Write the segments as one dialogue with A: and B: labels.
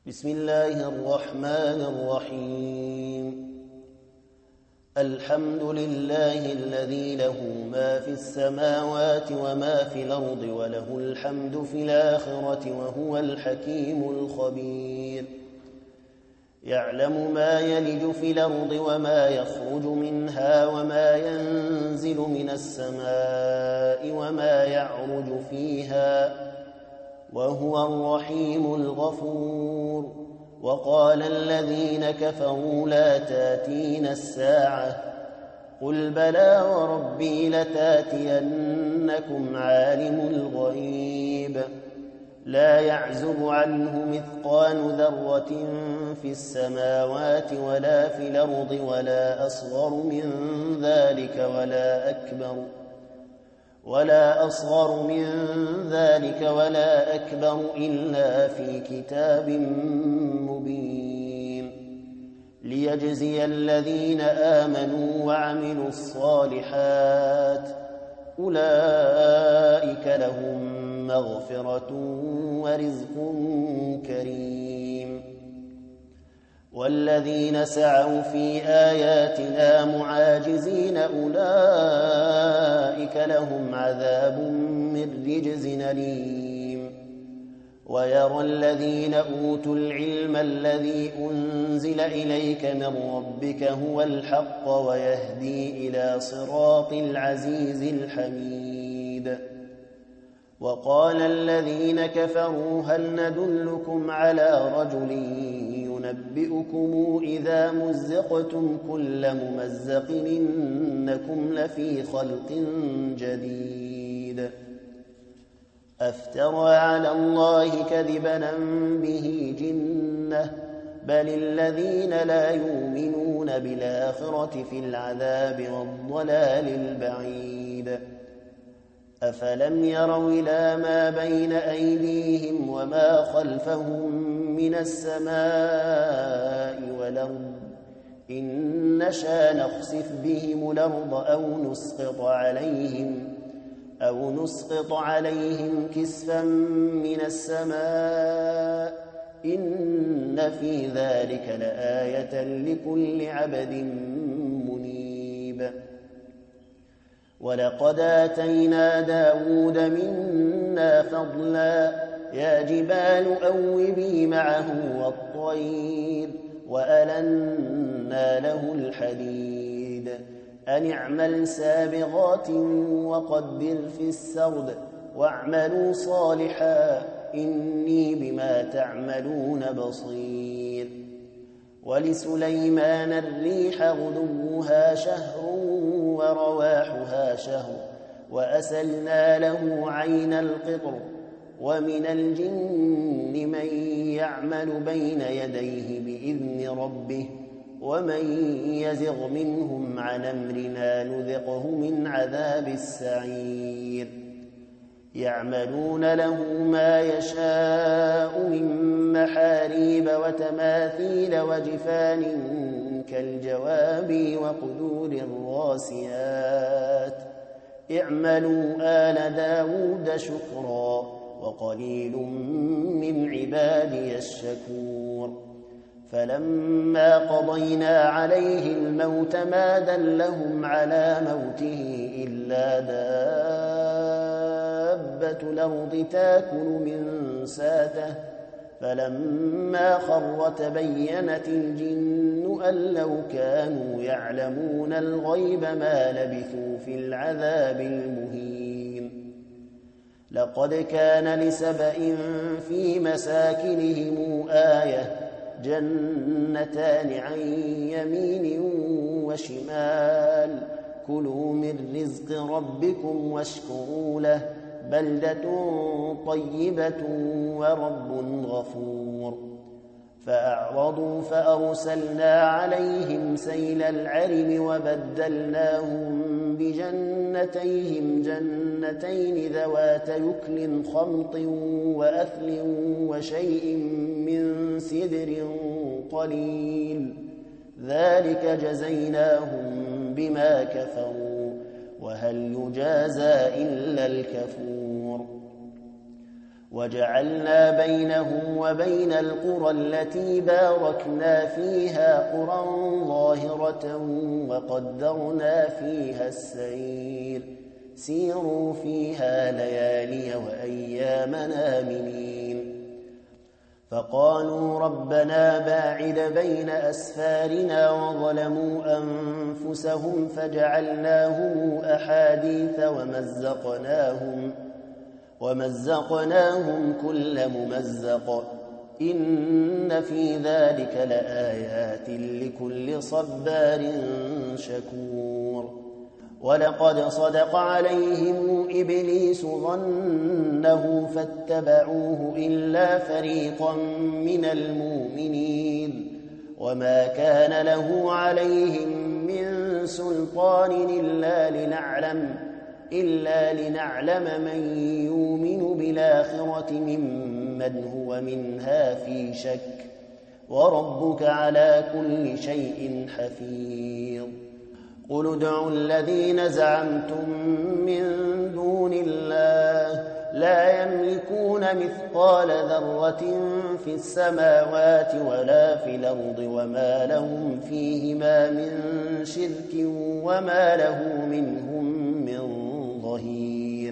A: بسم الله الرحمن الرحيم. الحمد لله الذي له ما في السماوات وما في الأرض وله الحمد في الآخرة وهو الحكيم الخبير. يعلم ما يلج في الأرض وما يخرج منها وما ينزل من السماء وما يعرج فيها وهو الرحيم الغفور. وقال الذين كفروا لا تاتين الساعة قل بلى وربي لتاتينكم عالم الغيب لا يعزب عنه مثقال ذرة في السماوات ولا في الأرض ولا أصغر من ذلك ولا أكبر إلا في كتاب مبين ليجزي الذين آمنوا وعملوا الصالحات أولئك لهم مغفرة ورزق كريم. والذين سعوا في آياتنا معاجزين أولئك لهم عذاب من رجز أليم. ويرى الذين أوتوا العلم الذي أنزل إليك من ربك هو الحق ويهدي إلى صراط العزيز الحميد. وقال الذين كفروا هل ندلكم على رجل ينبئكم إذا مزقتم كل ممزق إنكم لفي خلق جديد أفترى على الله كذبا به جنة بل الذين لا يؤمنون بالآخرة في العذاب والضلال البعيد. أفلم يروا إلى ما بين أيديهم وما خلفهم من السماء والأرض إن نشأ نخسف بهم الأرض أو نسقط عليهم كسفا من السماء إن في ذلك لآية لكل عبد منيب. ولقد آتينا داود منا فضلا يا جبال أوبي معه والطير وألنا له الحديد أن اعمل سابغات وقدر في السرد واعملوا صالحا إني بما تعملون بصير. ولسليمان الريح غدوها شهر ورواحها شهر وأسلنا له عين القطر ومن الجن من يعمل بين يديه بإذن ربه ومن يزغ منهم عن أمرنا نذقه من عذاب السعير. يعملون له ما يشاء من محاريب وتماثيل وجفان كالجواب وقدور الراسيات اعملوا آل داود شكرا وقليل من عبادي الشكور. فلما قضينا عليه الموت ما دلهم على موته إلا دابة الأرض تاكل من ساته فلما خر تبينت الجن أن لو كانوا يعلمون الغيب ما لبثوا في العذاب المهين. لقد كان لسبإ في مساكنهم آية جنتان عن يمين وشمال كلوا من رزق ربكم واشكروا له بلدة طيبة ورب غفور. فأعرضوا فأرسلنا عليهم سيل العرم وبدلناهم بجنتيهم جنتين ذوات يكل خمط وأثل وشيء من سدر قليل ذلك جزيناهم بما كفروا وهل يجازى إلا الكفور. وجعلنا بينهم وبين القرى التي باركنا فيها قرى ظاهرة وقدرنا فيها السير سيروا فيها ليالي وأياما آمنين فقالوا ربنا باعد بين أسفارنا وظلموا أنفسهم فجعلناهم أحاديث ومزقناهم كل ممزق إن في ذلك لآيات لكل صبار شكور ولقد صدق عليهم إبليس ظنه فاتبعوه إلا فريقا من المؤمنين وما كان له عليهم من سلطان إلا لنعلم من يؤمن بالآخرة ممن هو منها في شك وربك على كل شيء حفيظ قل ادعوا الذين زعمتم من دون الله لا يملكون مثقال ذرة في السماوات ولا في الأرض وما لهم فيهما من شرك وما له منهم من ظهير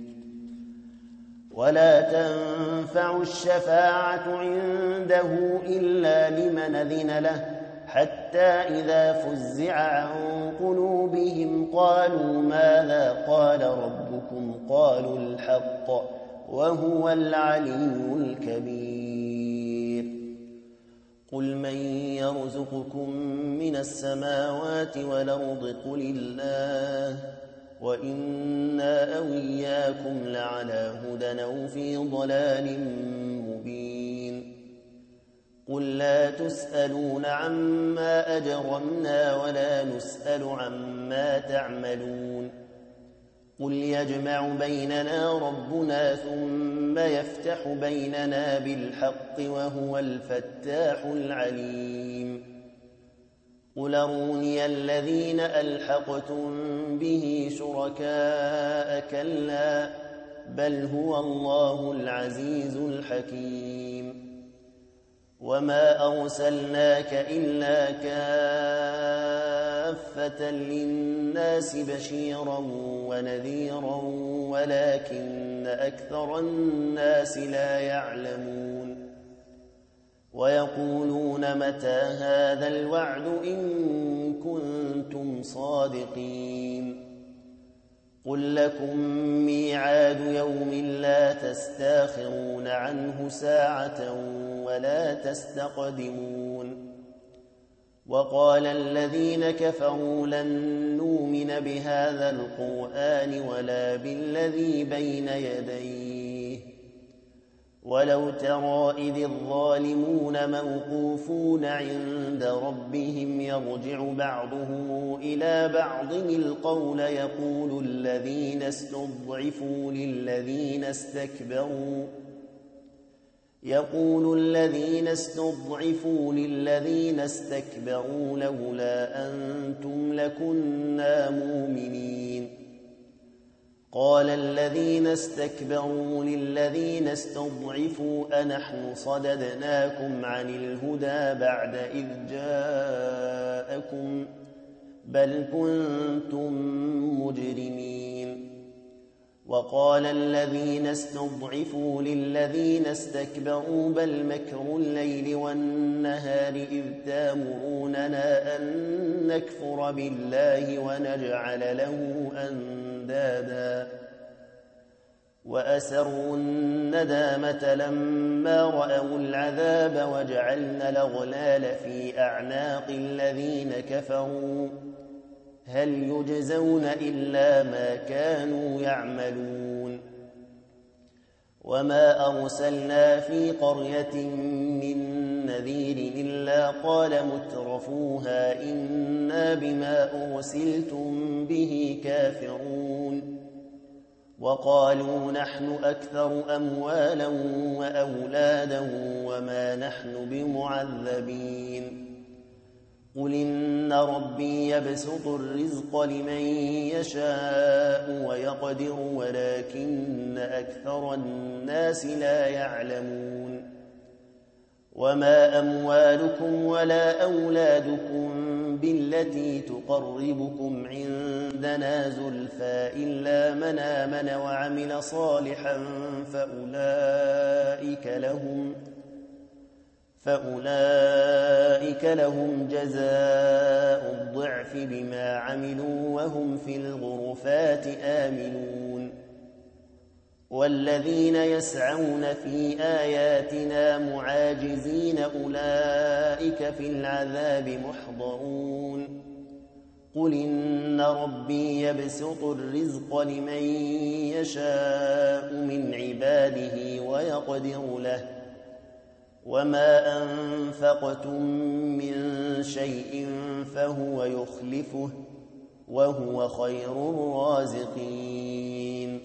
A: ولا تنفع الشفاعة عنده إلا لمن أذن له حتى إذا فزع عن قلوبهم قالوا ماذا قال ربكم قالوا الحق وهو العلي الكبير قل من يرزقكم من السماوات والأرض قل الله وإنا أو إياكم لعلى هدى أو في ضلال مبين قل لا تسألون عما أجرمنا ولا نسأل عما تعملون قل يجمع بيننا ربنا ثم يفتح بيننا بالحق وهو الفتاح العليم قل أروني الذين ألحقتم به شركاء كلا بل هو الله العزيز الحكيم وما أرسلناك إلا كافة للناس بشيرا ونذيرا ولكن أكثر الناس لا يعلمون ويقولون متى هذا الوعد إن كنتم صادقين قل لكم ميعاد يوم لا تستاخرون عنه ساعة ولا تستقدمون وقال الذين كفروا لن نؤمن بهذا القرآن ولا بالذي بين يديه ولو ترى إذ الظالمون موقوفون عند ربهم يرجع بعضهم إلى بعض القول يقول الذين استضعفوا للذين استكبروا لولا أنتم لكنا مؤمنين قال الذين استكبروا للذين استضعفوا أنحن صددناكم عن الهدى بعد إذ جاءكم بل كنتم مجرمين وقال الذين استضعفوا للذين استكبروا بل مكر الليل والنهار إذ تامروننا أن نكفر بالله ونجعل له أندادا وأسروا الندامة لما رأوا العذاب وجعلنا الأغلال في أعناق الذين كفروا هل يجزون إلا ما كانوا يعملون وما أرسلنا في قرية من نذير إلا قال مترفوها إنا بما أرسلتم به كافرون وقالوا نحن أكثر أموالا وأولادا وما نحن بمعذبين قل إن ربي يبسط الرزق لمن يشاء ويقدر ولكن أكثر الناس لا يعلمون وما أموالكم ولا أولادكم بالتي تقربكم عندنا زلفى إلا من آمن وعمل صالحا فأولئك لهم جزاء الضعف بما عملوا وهم في الغرفات آمنون والذين يسعون في آياتنا معاجزين أولئك في العذاب محضرون قل إن ربي يبسط الرزق لمن يشاء من عباده ويقدر له وما أنفقتم من شيء فهو يخلفه وهو خير الرازقين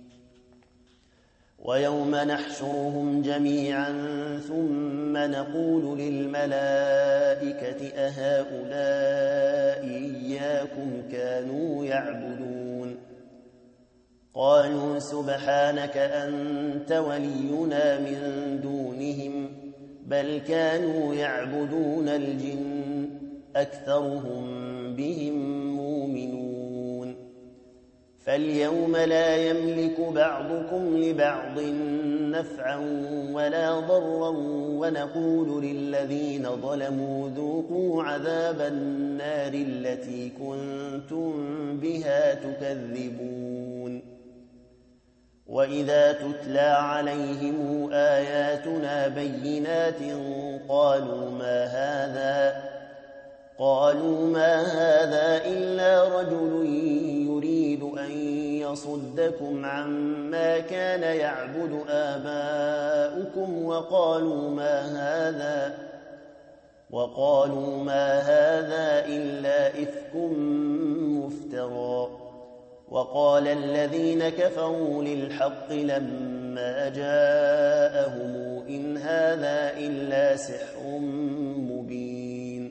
A: ويوم نحشرهم جميعا ثم نقول للملائكة أهؤلاء إياكم كانوا يعبدون قالوا سبحانك أنت ولينا من دونهم بل كانوا يعبدون الجن أكثرهم بهم مؤمنون فاليوم لا يملك بعضكم لبعض نفعا ولا ضرا ونقول للذين ظلموا ذوقوا عذاب النار التي كنتم بها تكذبون وإذا تتلى عليهم آياتنا بينات قالوا ما هذا إلا رجل يريد أن يصدكم عما كان يعبد آباؤكم وقالوا ما هذا إلا إفك مفترى وقال الذين كفروا للحق لما جاءهم إن هذا إلا سحر مبين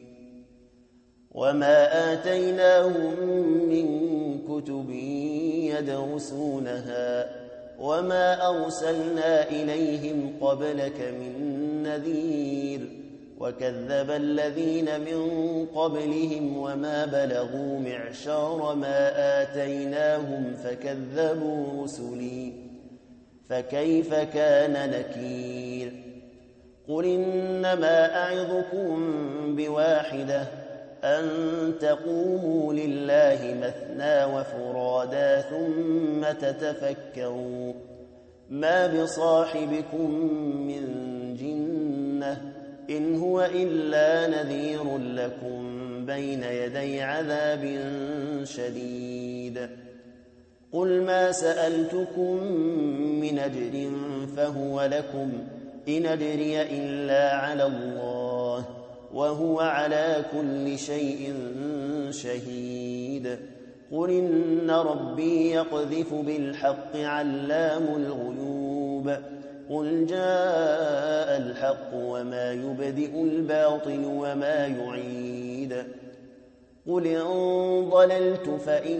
A: وما آتيناهم من كتب يدرسونها وما أرسلنا إليهم قبلك من نذير وكذب الذين من قبلهم وما بلغوا معشار ما آتيناهم فكذبوا رسلي فكيف كان نكير قل إنما أعظكم بواحدة أن تقوموا لله مثنى وفرادا ثم تتفكروا ما بصاحبكم من جنة إن هو إلا نذير لكم بين يدي عذاب شديد قل ما سألتكم من أجر فهو لكم إن أجري إلا على الله وهو على كل شيء شهيد قل إن ربي يقذف بالحق علام الغيوب قل جاء الحق وما يبدئ الباطل وما يعيد قل إن ضللت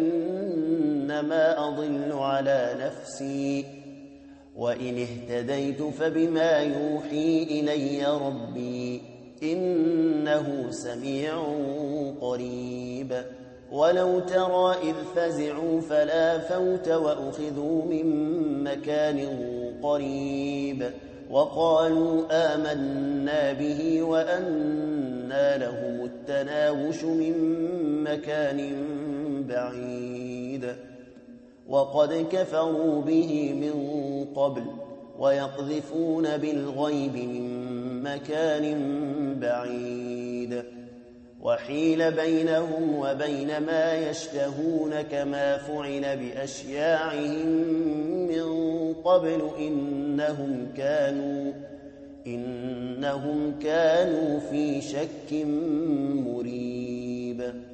A: فإنما أضل على نفسي وإن اهتديت فبما يوحي إلي ربي إنه سميع قريب ولو ترى إذ فزعوا فلا فوت وأخذوا من مكان قريب وقالوا آمنا به وأنى لهم التناوش من مكان بعيد وقد كفروا به من قبل ويقذفون بالغيب من مكان بعيد وحيل بينهم وبين ما يشتهون كما فعل بأشياعهم من قبل إنهم كانوا في شك مريب